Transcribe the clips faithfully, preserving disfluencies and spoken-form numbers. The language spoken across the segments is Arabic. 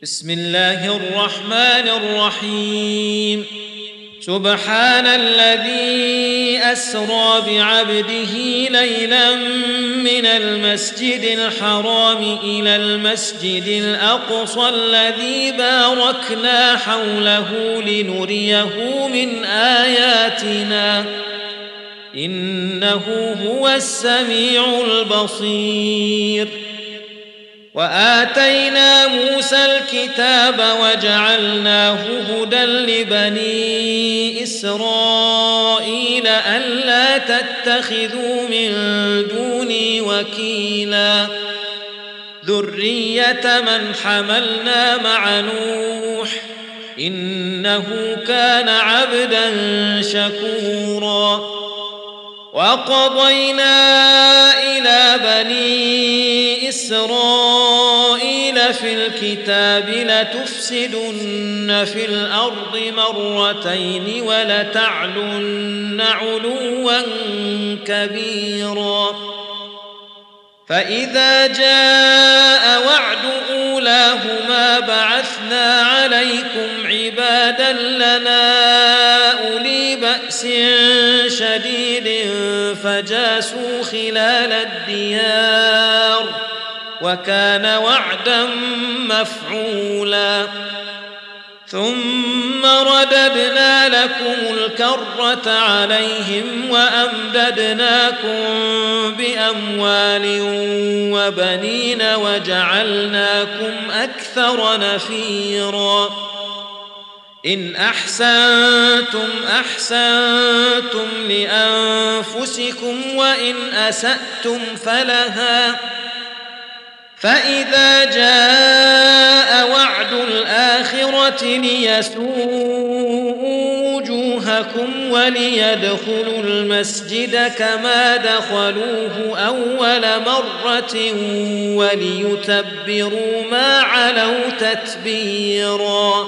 بسم الله الرحمن الرحيم سبحان الذي أسرى بعبده ليلا من المسجد الحرام إلى المسجد الأقصى الذي باركنا حوله لنريه من آياتنا إنه هو السميع البصير. وآتينا موسى الكتاب وجعلناه هدى لبني إسرائيل ألا تتخذوا من دوني وكيلا ذرية من حملنا مع نوح إنه كان عبدا شكورا. وقضينا إلى بني إسرائيل في الكتاب لتفسدن في الأرض مرتين ولتعلن علوا كبيرا. فإذا جاء وعد أولاهما بعثنا عليكم عبادا لنا أولي بأس شديد فجاسوا خلال الديار وكان وعدا مفعولا. ثم رددنا لكم الكرة عليهم وأمددناكم بأموال وبنين وجعلناكم أكثر نفيرا. إن أحسنتم أحسنتم لأنفسكم وإن أسأتم فلها. فإذا جاء وعد الآخرة ليسوءوا وجوهكم وليدخلوا المسجد كما دخلوه أول مرة وليتبروا ما علوا تتبيرا.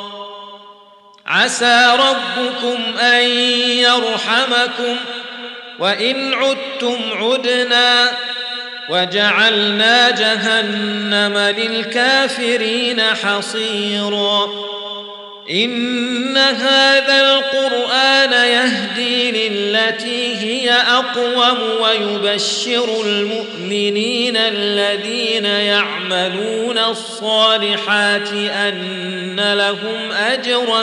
عسى ربكم أن يرحمكم وإن عدتم عدنا وجعلنا جهنم للكافرين حصيرا. إن هذا القرآن يهدي للتي هي أقوم ويبشر المؤمنين الذين يعملون الصالحات أن لهم أجرا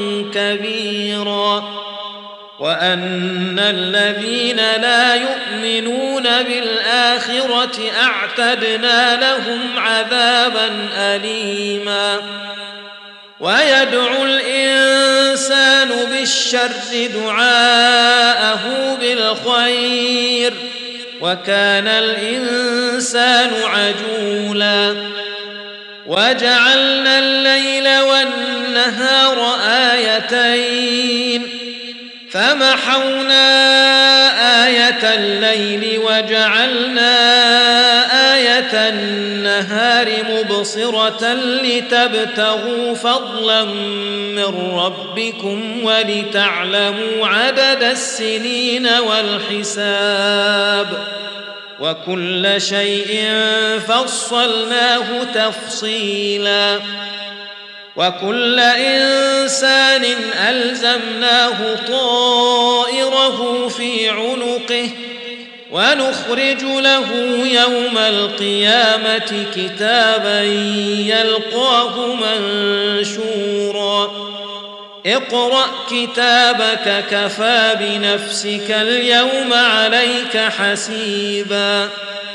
كبيرا وأن الذين لا يؤمنون بالآخرة أعتدنا لهم عذابا أليما. ويدعو الإنسان بالشر دعاءه بالخير وكان الإنسان عجولا. وجعلنا الليل والنهار آيتين فمحونا آية الليل وجعلنا آية النهار مبصرة لتبتغوا فضلا من ربكم ولتعلموا عدد السنين والحساب وكل شيء فصلناه تفصيلا. وكل إنسان ألزمناه طائره في عنقه ونخرج له يوم القيامة كتابا يلقاه منشورا. اقرأ كتابك كفى بنفسك اليوم عليك حسيبا.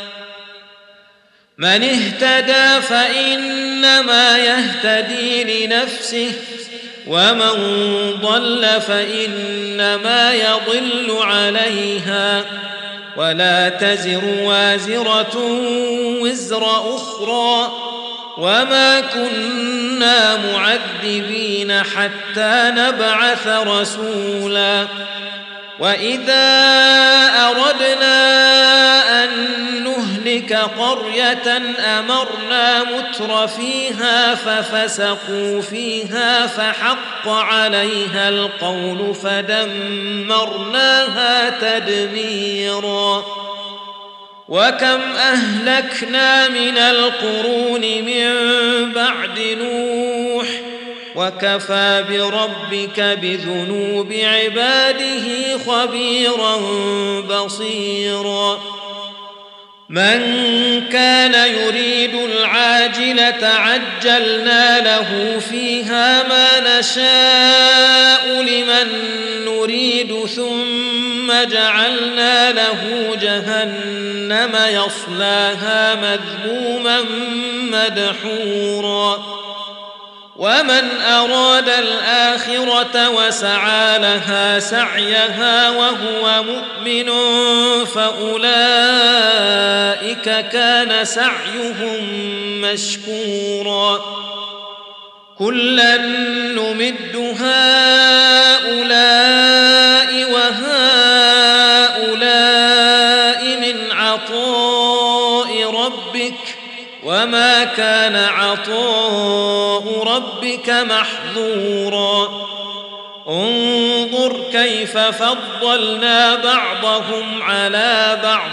من اهتدى فإنما يهتدي لنفسه ومن ضل فإنما يضل عليها ولا تزر وازرة وزر أخرى وما كنا معذبين حتى نبعث رسولا. وإذا أردنا أن نهلك قرية أمرنا متر فيها ففسقوا فيها فحق عليها القول فدمرناها تدميرا. وكم أهلكنا من القرون من بعد نوح وكفى بربك بذنوب عباده خبيرا بصيرا من كان يريد العاجلة عجلنا له فيها ما نشاء لمن نريد ثم جعلنا له جهنم يصلاها مذموما مدحورا ومن أراد الآخرة وسعى لها سعيها وهو مؤمن فأولئك كان سعيهم مشكورا كلا نمد هؤلاء وهؤلاء من عطاء ربك وما كان عطاء ربك محظورا انظر كيف فضلنا بعضهم على بعض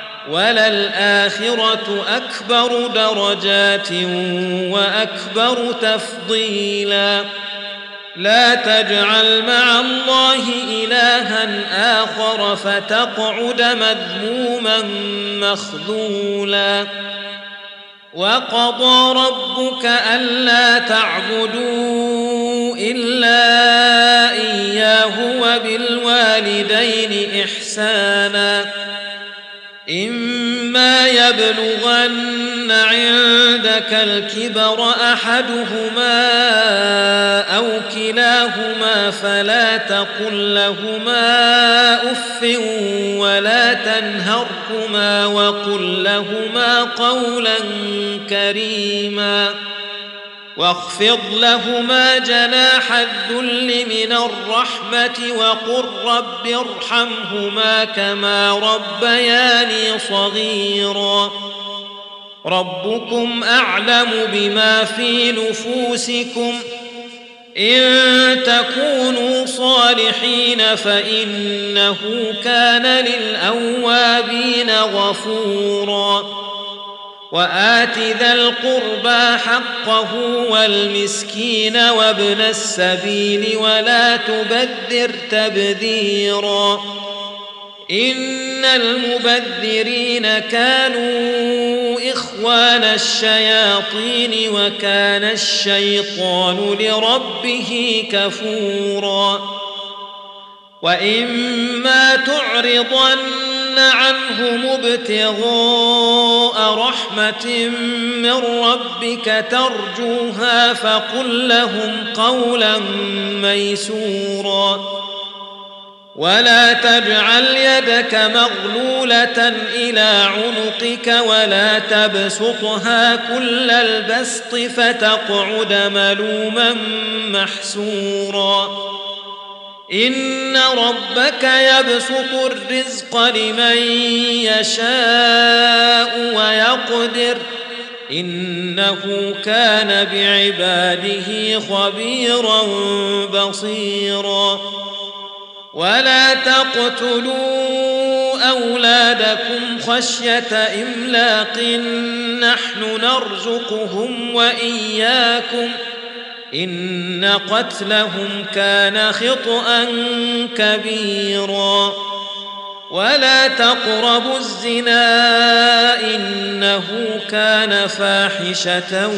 وللآخرة أكبر درجات وأكبر تفضيلا لا تجعل مع الله إلها آخر فتقعد مذموما مخذولا وقضى ربك ألا تعبدوا إلا إياه وبالوالدين إحسانا إما يبلغن عندك الكبر أحدهما أو كلاهما فلا تقل لهما أف ولا تنهرهما وقل لهما قولا كريما واخفض لهما جناح الذل من الرحمة وقل رب ارحمهما كما ربياني صغيرا ربكم أعلم بما في نفوسكم إن تكونوا صالحين فإنه كان للأوابين غفورا وآت ذا القربى حقه والمسكين وابن السبيل ولا تبذر تبذيرا إن المبذرين كانوا إخوان الشياطين وكان الشيطان لربه كفورا وإما تعرضن عنهم ابتغاء رحمة من ربك ترجوها فقل لهم قولا ميسورا ولا تجعل يدك مغلولة إلى عنقك ولا تبسطها كل البسط فتقعد ملوما محسورا إن ربك يبسط الرزق لمن يشاء ويقدر إنه كان بعباده خبيرا بصيرا ولا تقتلوا أولادكم خشية إملاق نحن نرزقهم وإياكم إن قتلهم كان خطأ كبيرا ولا تقربوا الزنا إنه كان فاحشة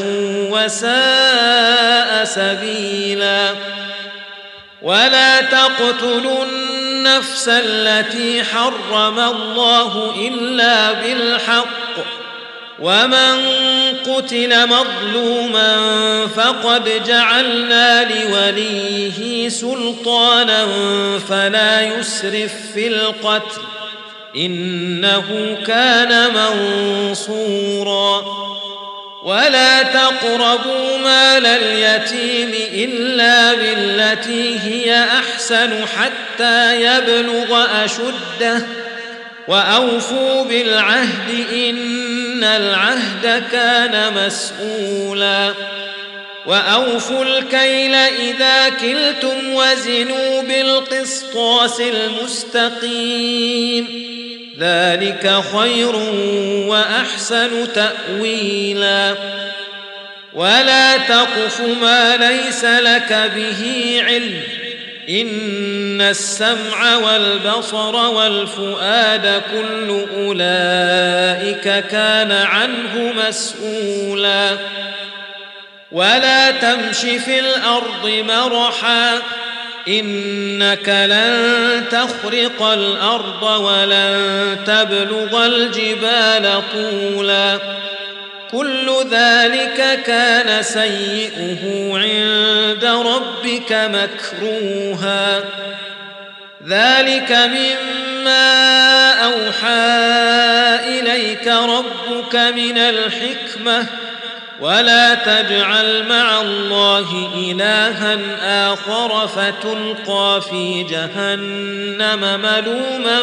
وساء سبيلا ولا تقتلوا النفس التي حرم الله إلا بالحق ومن قتل مظلوما فقد جعلنا لوليه سلطانا فلا يسرف في القتل إنه كان منصورا ولا تقربوا مال اليتيم إلا بالتي هي أحسن حتى يبلغ أشده وأوفوا بالعهد إن العهد كان مسؤولا وأوفوا الكيل إذا كلتم وزنوا بالقسطاس المستقيم ذلك خير وأحسن تأويلا ولا تقف ما ليس لك به علم إن السمع والبصر والفؤاد كل أولئك كان عنه مسؤولا ولا تمش في الأرض مرحا إنك لن تخرق الأرض ولن تبلغ الجبال طولا كل ذلك كان سيئه عند ربك مكروها ذلك مما أوحى إليك ربك من الحكمة ولا تجعل مع الله إلها آخر فتلقى في جهنم ملوما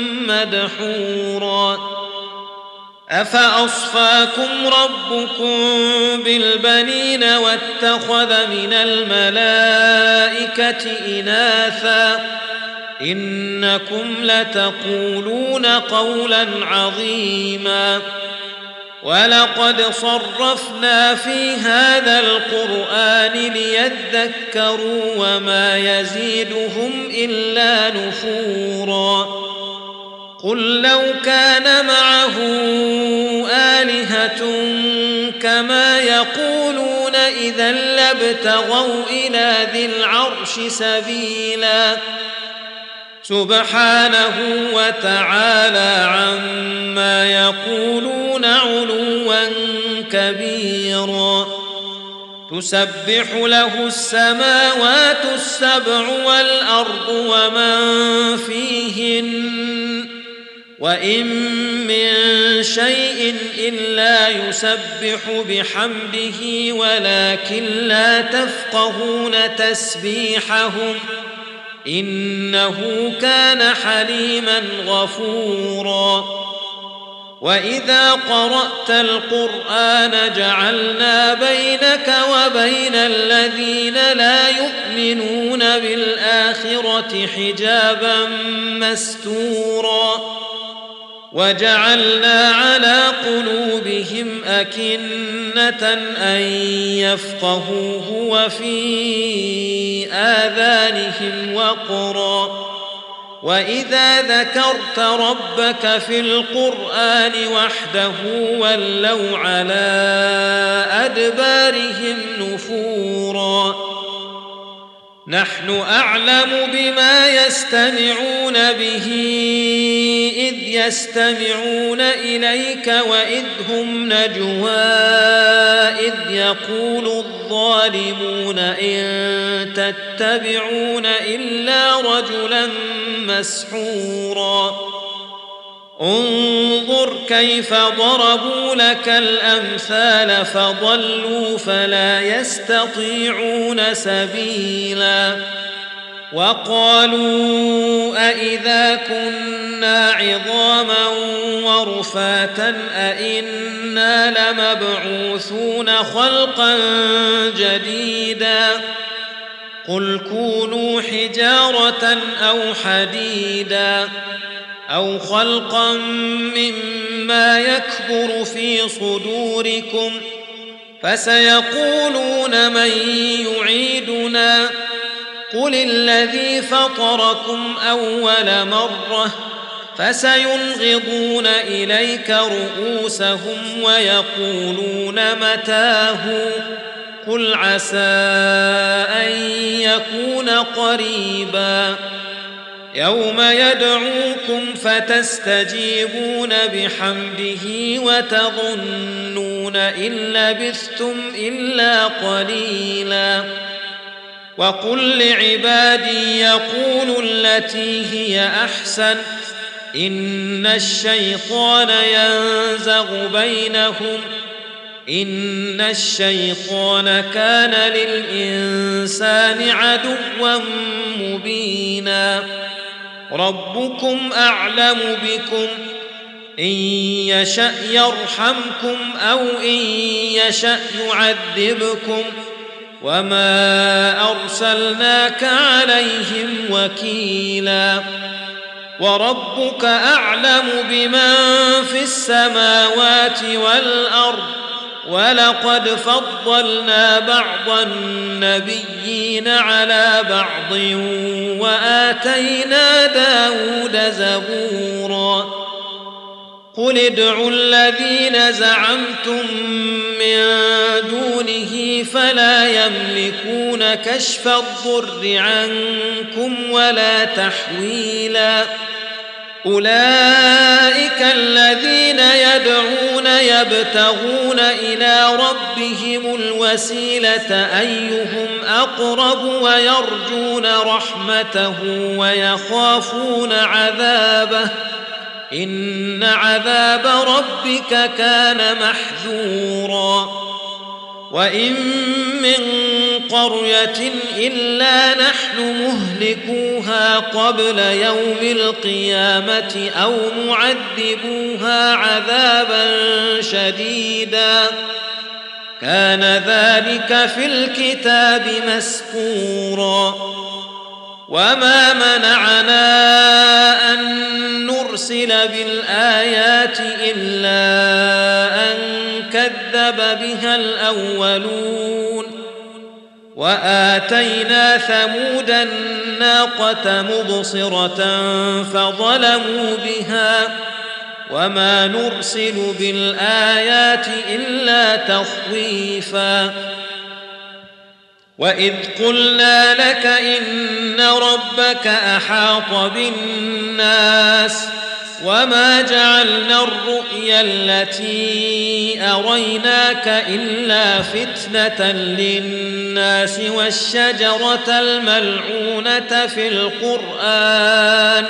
مدحورا أفأصفاكم ربكم بالبنين واتخذ من الملائكة إناثا إنكم لتقولون قولا عظيما ولقد صرفنا في هذا القرآن ليذكروا وما يزيدهم إلا نفورا قل لو كان معه آلهة كما يقولون إذا لابتغوا إلى ذي العرش سبيلا سبحانه وتعالى عما يقولون علوا كبيرا تسبح له السماوات السبع والأرض ومن فيهن وإن من شيء إلا يسبح بحمده ولكن لا تفقهون تسبيحهم إنه كان حليما غفورا وإذا قرأت القرآن جعلنا بينك وبين الذين لا يؤمنون بالآخرة حجابا مستورا وجعلنا على قلوبهم أكنة أن يفقهوه وفي آذانهم وقرا وإذا ذكرت ربك في القرآن وحده ولوا على أدبارهم نفورا نحن أعلم بما يستمعون به إذ يستمعون إليك وإذ هم نجوى إذ يقول الظالمون إن تتبعون إلا رجلا مسحورا انظر كيف ضربوا لك الأمثال فضلوا فلا يستطيعون سبيلا وقالوا أإذا كنا عظاما ورفاتا أإنا لمبعوثون خلقا جديدا قل كونوا حجارة أو حديدا أو خلقا مما يكبر في صدوركم فسيقولون من يعيدنا قل الذي فطركم أول مرة فسينغضون إليك رؤوسهم ويقولون متاه قل عسى أن يكون قريبا يوم يدعوكم فتستجيبون بحمده وتظنون إن لبثتم إلا قليلا وقل لعبادي يقولوا التي هي أحسن إن الشيطان ينزغ بينهم إن الشيطان كان للإنسان عدوا مبينا ربكم أعلم بكم إن يشأ يرحمكم أو إن يشأ يعذبكم وما أرسلناك عليهم وكيلا وربك أعلم بمن في السماوات والأرض ولقد فضلنا بعض النبيين على بعض وآتينا داود زبورا قل ادعوا الذين زعمتم من دونه فلا يملكون كشف الضر عنكم ولا تحويلا أولئك الذين يدعون يبتغون إلى ربهم الوسيلة أيهم أقرب ويرجون رحمته ويخافون عذابه إن عذاب ربك كان محذورا وإن من قرية إلا نحن مهلكوها قبل يوم القيامة أو معذبوها عذابا شديدا كان ذلك في الكتاب مسطورا وما منعنا أن نرسل بالآيات إلا أن كذب بها الأولون وآتينا ثمود الناقة مبصرة فظلموا بها وما نرسل بالآيات إلا تخويفا وإذ قلنا لك إن ربك أحاط بالناس وما جعلنا الرؤيا التي أريناك إلا فتنة للناس والشجرة الملعونة في القرآن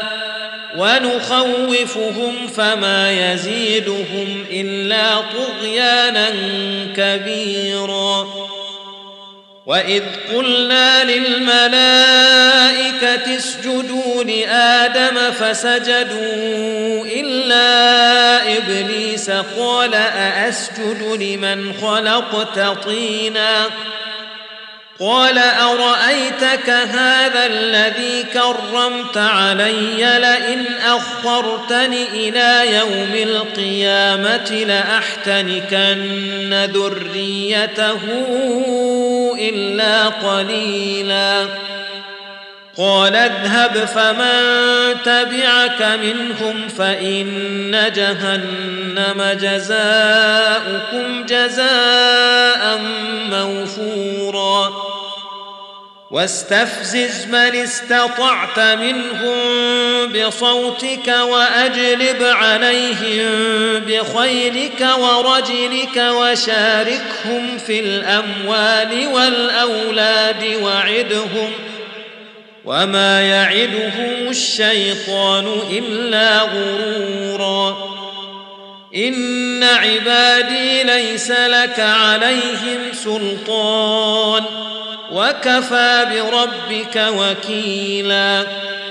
ونخوفهم فما يزيدهم إلا طغيانا كبيرا وإذ قلنا للملائكة اسجدوا لآدم فسجدوا إلا إبليس قال أأسجد لمن خلقت طينا قال أرأيتك هذا الذي كرمت علي لئن أخرتني إلى يوم القيامة لأحتنكن ذريته إلا قليلا قال اذهب فمن تبعك منهم فإن جهنم جزاؤكم جزاء موفورا واستفزز من استطعت منهم بصوتك وأجلب عليهم بخيلك ورجلك وشاركهم في الأموال والأولاد وعدهم وما يعدهم الشيطان إلا غرورا إن عبادي ليس لك عليهم سلطان وكفى بربك وكيلا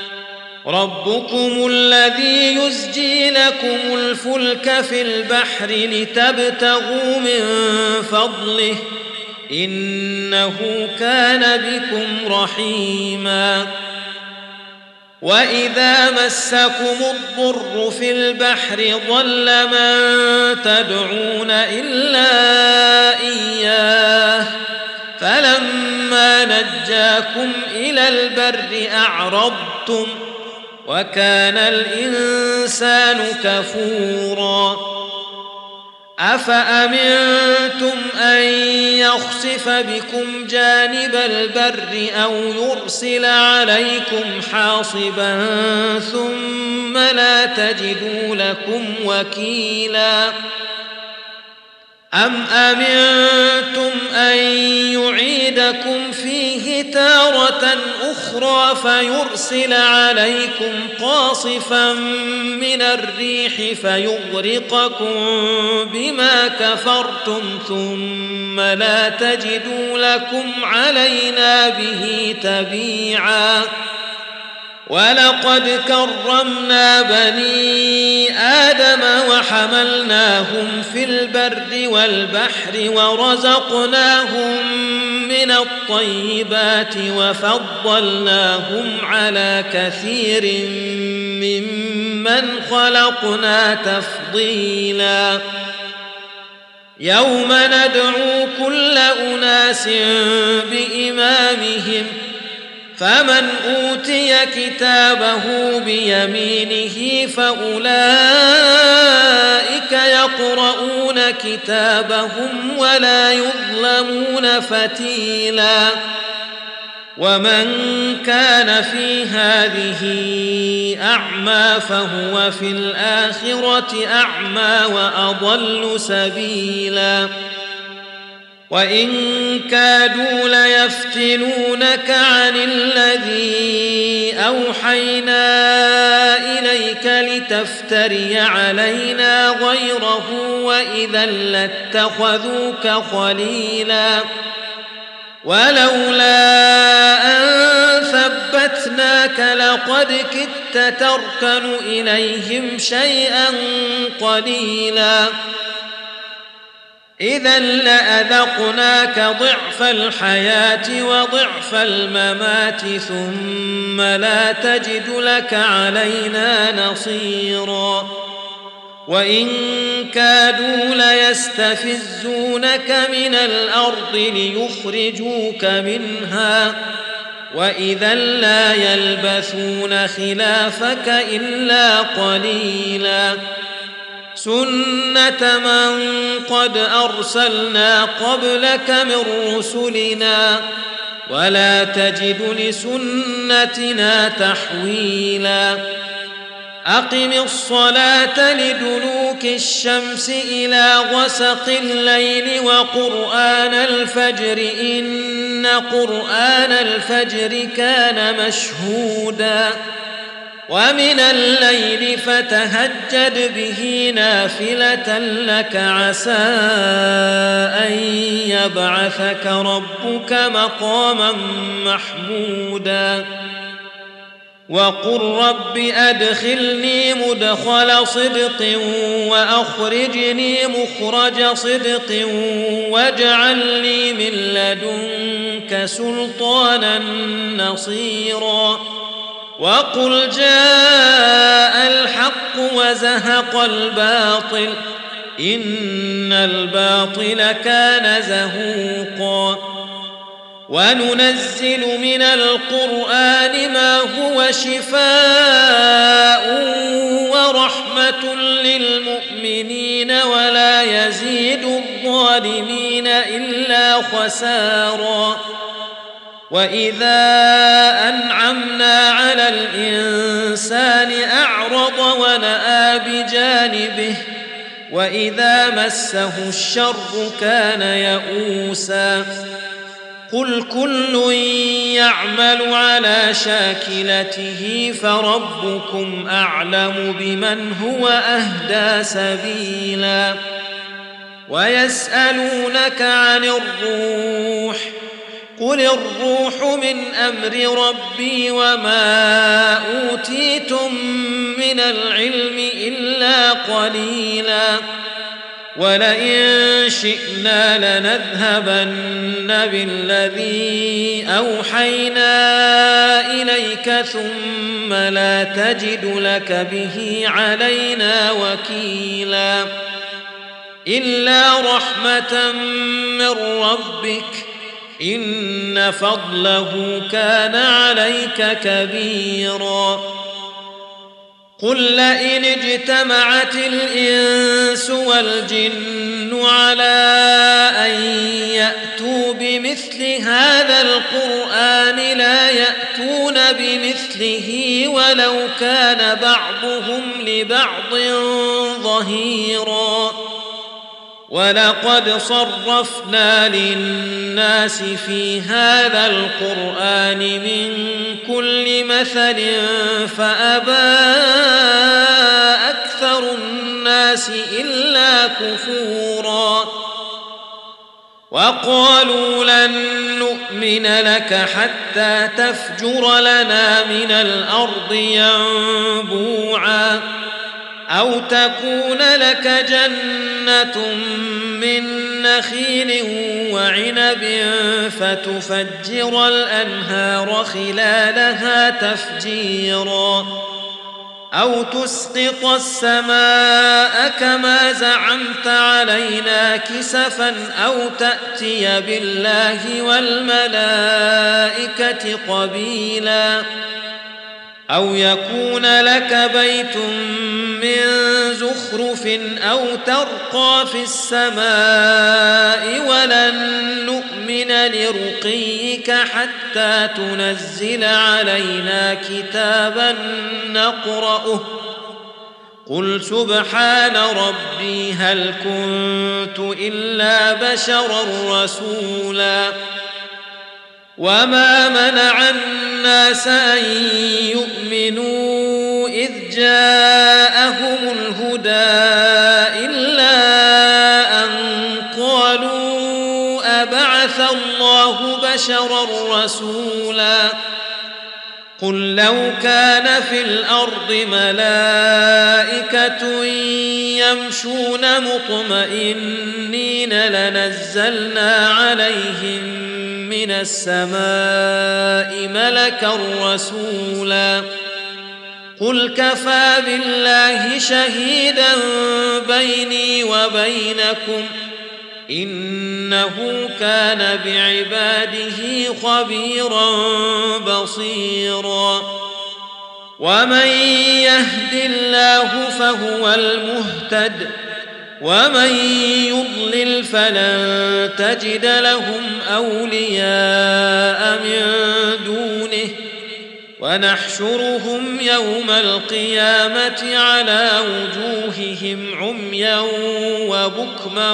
ربكم الذي يزجي لكم الفلك في البحر لتبتغوا من فضله إنه كان بكم رحيما وإذا مسكم الضر في البحر ضل من تدعون إلا إياه فلما نجاكم إلى البر أعرضتم وكان الإنسان كفورا أفأمنتم أن يخسف بكم جانب البر أو يرسل عليكم حاصبا ثم لا تجدوا لكم وكيلا أم أمنتم أن يعيدكم فيه تارة أخرى فيرسل عليكم قاصفا من الريح فيغرقكم بما كفرتم ثم لا تجدوا لكم علينا به تبيعا ولقد كرمنا بني آدم وحملناهم في البر والبحر ورزقناهم من الطيبات وفضلناهم على كثير ممن خلقنا تفضيلا يوم ندعو كل أناس بإمامهم فمن أوتي كتابه بيمينه فأولئك يقرؤون كتابهم ولا يظلمون فتيلا ومن كان في هذه أعمى فهو في الآخرة أعمى وأضل سبيلا وإن كادوا ليفتنونك عن الذي أوحينا إليك لتفتري علينا غيره وإذا لاتخذوك خليلا ولولا أن ثبتناك لقد كدت تركن إليهم شيئا قليلا إذا لأذقناك ضعف الحياة وضعف الممات ثم لا تجد لك علينا نصيرا وإن كادوا ليستفزونك من الأرض ليخرجوك منها وإذا لا يلبثون خلافك إلا قليلا سنة من قد أرسلنا قبلك من رسلنا ولا تجد لسنتنا تحويلا أقم الصلاة لدلوك الشمس إلى غسق الليل وقرآن الفجر إن قرآن الفجر كان مشهودا ومن الليل فتهجد به نافلة لك عسى أن يبعثك ربك مقاما محمودا وقل رب أدخلني مدخل صدق وأخرجني مخرج صدق واجعل لي من لدنك سلطانا نصيرا وقل جاء الحق وزهق الباطل إن الباطل كان زهوقا وننزل من القرآن ما هو شفاء ورحمة للمؤمنين ولا يزيد الظالمين إلا خسارا وإذا أنعمنا على الإنسان أعرض ونأى بجانبه وإذا مسه الشر كان يئوسا قل كل يعمل على شاكلته فربكم أعلم بمن هو أهدى سبيلا ويسألونك عن الروح قل الروح من أمر ربي وما أوتيتم من العلم إلا قليلا ولئن شئنا لنذهبن بالذي أوحينا إليك ثم لا تجد لك به علينا وكيلا إلا رحمة من ربك إن فضله كان عليك كبيرا قل لئن اجتمعت الإنس والجن على أن يأتوا بمثل هذا القرآن لا يأتون بمثله ولو كان بعضهم لبعض ظهيرا ولقد صرفنا للناس في هذا القرآن من كل مثل فأبى أكثر الناس إلا كفورا وقالوا لن نؤمن لك حتى تفجر لنا من الأرض ينبوعا أو تكون لك جنة من نخيل وعنب فتفجر الأنهار خلالها تفجيرا أو تسقط السماء كما زعمت علينا كسفا أو تأتي بالله والملائكة قبيلا أو يكون لك بيت من زخرف أو ترقى في السماء ولن نؤمن لرقيك حتى تنزل علينا كتابا نقرأه قل سبحان ربي هل كنت إلا بشرا رسولا وما منع الناس أن يؤمنوا إذ جاءهم الهدى إلا أن قالوا أبعث الله بشرا رسولا قل لو كان في الأرض ملائكة يمشون مطمئنين لنزلنا عليهم من السماء ملكا رسولا قل كفى بالله شهيدا بيني وبينكم إنه كان بعباده خبيرا بصيرا ومن يهد الله فهو المهتد ومن يضلل فلن تجد لهم أولياء من دونه ونحشرهم يوم القيامة على وجوههم عميا وبكما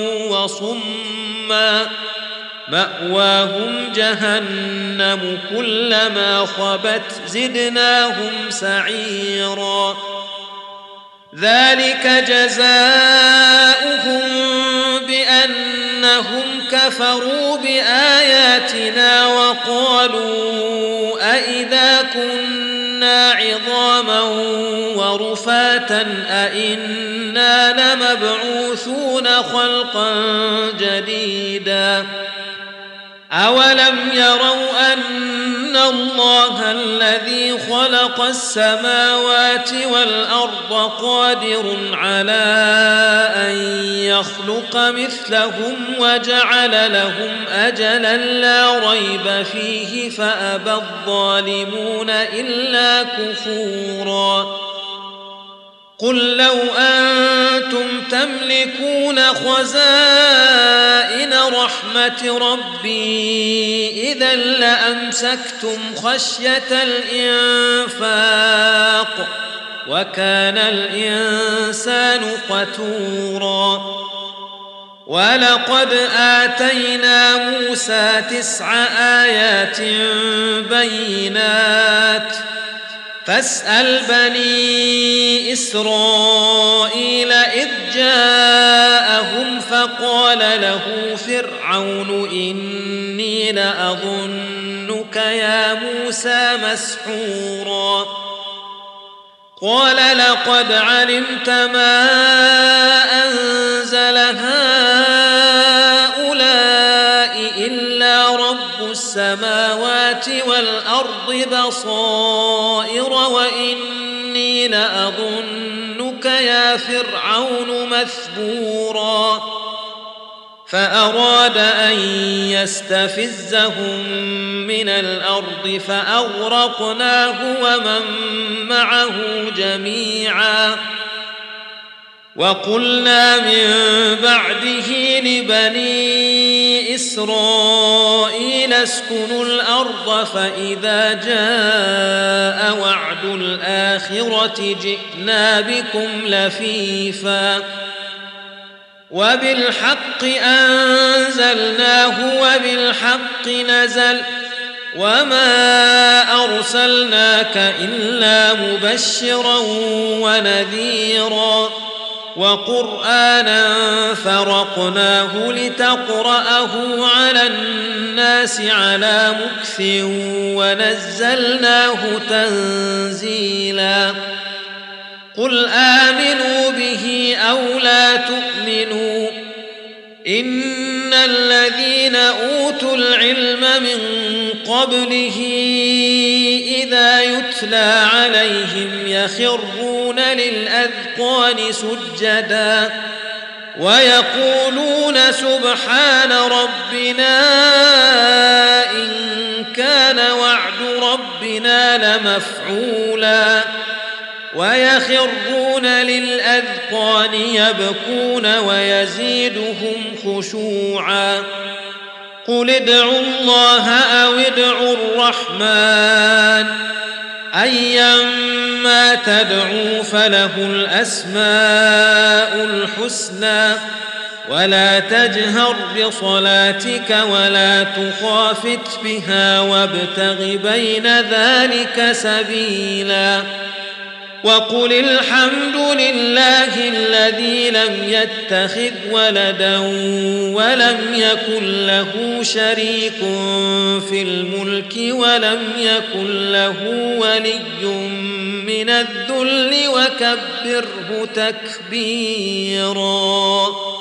وصما مأواهم جهنم كلما خبت زدناهم سعيرا ذلك جزاؤهم بأنهم كفروا بآياتنا وقالوا أئذا كنا عظاما ورفاتا أئنا لمبعوثون خلقا جديدا أولم يروا أن الله الذي خلق السماوات والأرض قادر على أن يخلق مثلهم وجعل لهم أجلا لا ريب فيه فأبى الظالمون إلا كفورا قل لو أنتم تملكون خزائن رحمة ربي إذا لأمسكتم خشية الإنفاق وكان الإنسان قتورا ولقد آتينا موسى تسع آيات بينات فاسأل بني إسرائيل إذ جاءهم فقال له فرعون إني لأظنك يا موسى مسحورا قال لقد علمت ما أنزل هؤلاء إلا رب السماوات والأرض بصائر وإني لأظنك يا فرعون مثبورا فأراد أن يستفزهم من الأرض فأغرقناه ومن معه جميعا وقلنا من بعده لبني إسرائيل اسكنوا الأرض فإذا جاء وعد الآخرة جئنا بكم لفيفا وبالحق أنزلناه وبالحق نزل وما أرسلناك إلا مبشرا ونذيرا وقرآنا فرقناه لتقرأه على الناس على مكث ونزلناه تنزيلا قل آمنوا به أو لا تؤمنوا إن الذين أوتوا العلم من قبله إذا يتلى عليهم يخرون للأذقان سجدا ويقولون سبحان ربنا إن كان وعد ربنا لمفعولا ويخرون للأذقان يبكون ويزيدهم خشوعا قل ادعوا الله أو ادعوا الرحمن أيما تدعوا فله الأسماء الحسنى ولا تجهر بصلاتك ولا تخافت بها وابتغ بين ذلك سبيلا وقل الحمد لله الذي لم يتخذ ولدا ولم يكن له شريك في الملك ولم يكن له ولي من الذل وكبره تكبيرا.